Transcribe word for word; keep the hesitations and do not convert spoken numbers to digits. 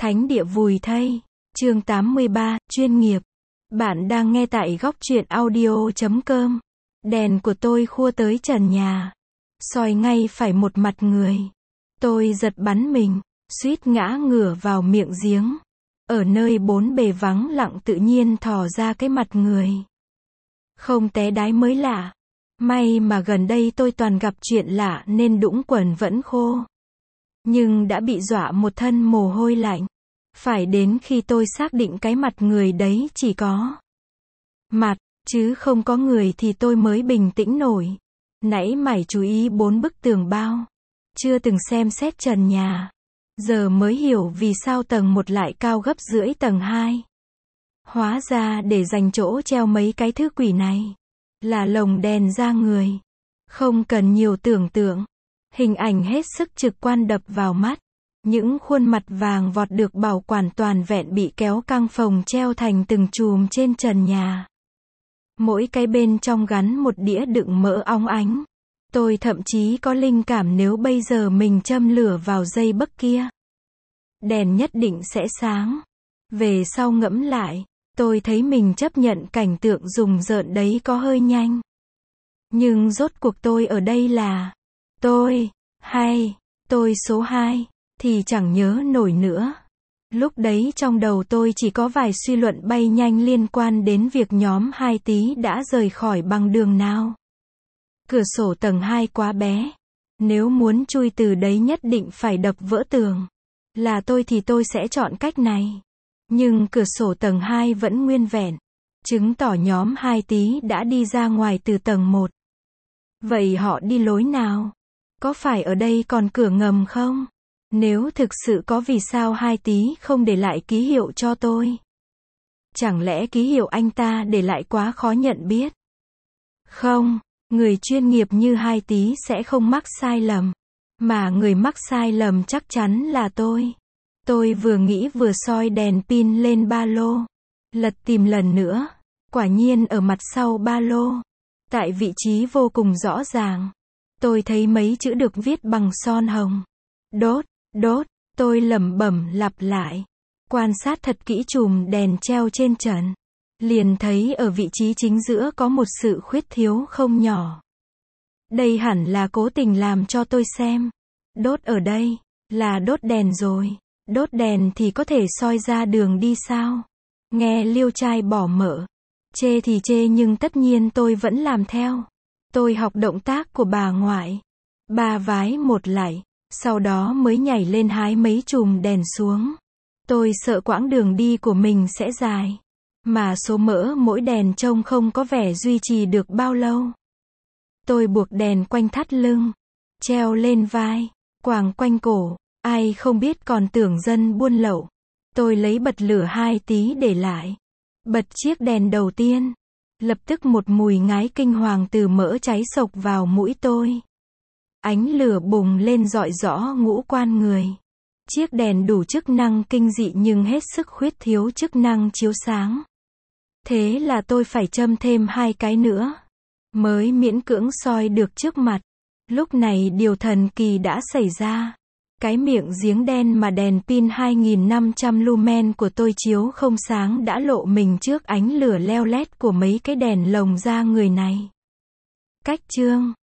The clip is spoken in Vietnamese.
Thánh địa vùi thây. Chương tám mươi ba, chuyên nghiệp. Bạn đang nghe tại góc truyện audio chấm com. Đèn của tôi khua tới trần nhà, soi ngay phải một mặt người. Tôi giật bắn mình, suýt ngã ngửa vào miệng giếng. Ở nơi bốn bề vắng lặng tự nhiên thò ra cái mặt người. Không té đái mới lạ. May mà gần đây tôi toàn gặp chuyện lạ nên đũng quần vẫn khô. Nhưng đã bị dọa một thân mồ hôi lạnh. Phải đến khi tôi xác định cái mặt người đấy chỉ có mặt, chứ không có người thì tôi mới bình tĩnh nổi. Nãy mải chú ý bốn bức tường bao, chưa từng xem xét trần nhà. Giờ mới hiểu vì sao tầng một lại cao gấp rưỡi tầng hai. Hóa ra để dành chỗ treo mấy cái thứ quỷ này là lồng đèn ra người. Không cần nhiều tưởng tượng, hình ảnh hết sức trực quan đập vào mắt. Những khuôn mặt vàng vọt được bảo quản toàn vẹn bị kéo căng phồng treo thành từng chùm trên trần nhà. Mỗi cái bên trong gắn một đĩa đựng mỡ óng ánh. Tôi thậm chí có linh cảm nếu bây giờ mình châm lửa vào dây bấc kia, đèn nhất định sẽ sáng. Về sau ngẫm lại, tôi thấy mình chấp nhận cảnh tượng rùng rợn đấy có hơi nhanh. Nhưng rốt cuộc tôi ở đây là tôi, hay tôi số hai, thì chẳng nhớ nổi nữa. Lúc đấy trong đầu tôi chỉ có vài suy luận bay nhanh liên quan đến việc nhóm hai tí đã rời khỏi bằng đường nào. Cửa sổ tầng hai quá bé. Nếu muốn chui từ đấy nhất định phải đập vỡ tường. Là tôi thì tôi sẽ chọn cách này. Nhưng cửa sổ tầng hai vẫn nguyên vẹn, chứng tỏ nhóm hai tí đã đi ra ngoài từ tầng một. Vậy họ đi lối nào? Có phải ở đây còn cửa ngầm không? Nếu thực sự có vì sao hai tí không để lại ký hiệu cho tôi? Chẳng lẽ ký hiệu anh ta để lại quá khó nhận biết? Không, người chuyên nghiệp như hai tí sẽ không mắc sai lầm. Mà người mắc sai lầm chắc chắn là tôi. Tôi vừa nghĩ vừa soi đèn pin lên ba lô. Lật tìm lần nữa. Quả nhiên ở mặt sau ba lô, tại vị trí vô cùng rõ ràng, tôi thấy mấy chữ được viết bằng son hồng. Đốt, đốt, tôi lẩm bẩm lặp lại. Quan sát thật kỹ chùm đèn treo trên trần, liền thấy ở vị trí chính giữa có một sự khuyết thiếu không nhỏ. Đây hẳn là cố tình làm cho tôi xem. Đốt ở đây, là đốt đèn rồi. Đốt đèn thì có thể soi ra đường đi sao? Nghe liêu trai bỏ mỡ. Chê thì chê nhưng tất nhiên tôi vẫn làm theo. Tôi học động tác của bà ngoại. Ba vái một lạy, sau đó mới nhảy lên hái mấy chùm đèn xuống. Tôi sợ quãng đường đi của mình sẽ dài. Mà số mỡ mỗi đèn trông không có vẻ duy trì được bao lâu. Tôi buộc đèn quanh thắt lưng, treo lên vai, quàng quanh cổ. Ai không biết còn tưởng dân buôn lậu. Tôi lấy bật lửa hai tí để lại. Bật chiếc đèn đầu tiên. Lập tức một mùi ngái kinh hoàng từ mỡ cháy sộc vào mũi tôi. Ánh lửa bùng lên rọi rõ ngũ quan người. Chiếc đèn đủ chức năng kinh dị nhưng hết sức khuyết thiếu chức năng chiếu sáng. Thế là tôi phải châm thêm hai cái nữa, mới miễn cưỡng soi được trước mặt. Lúc này điều thần kỳ đã xảy ra. Cái miệng giếng đen mà đèn pin hai nghìn năm trăm lumen của tôi chiếu không sáng đã lộ mình trước ánh lửa leo lét của mấy cái đèn lồng ra người này. Cách chương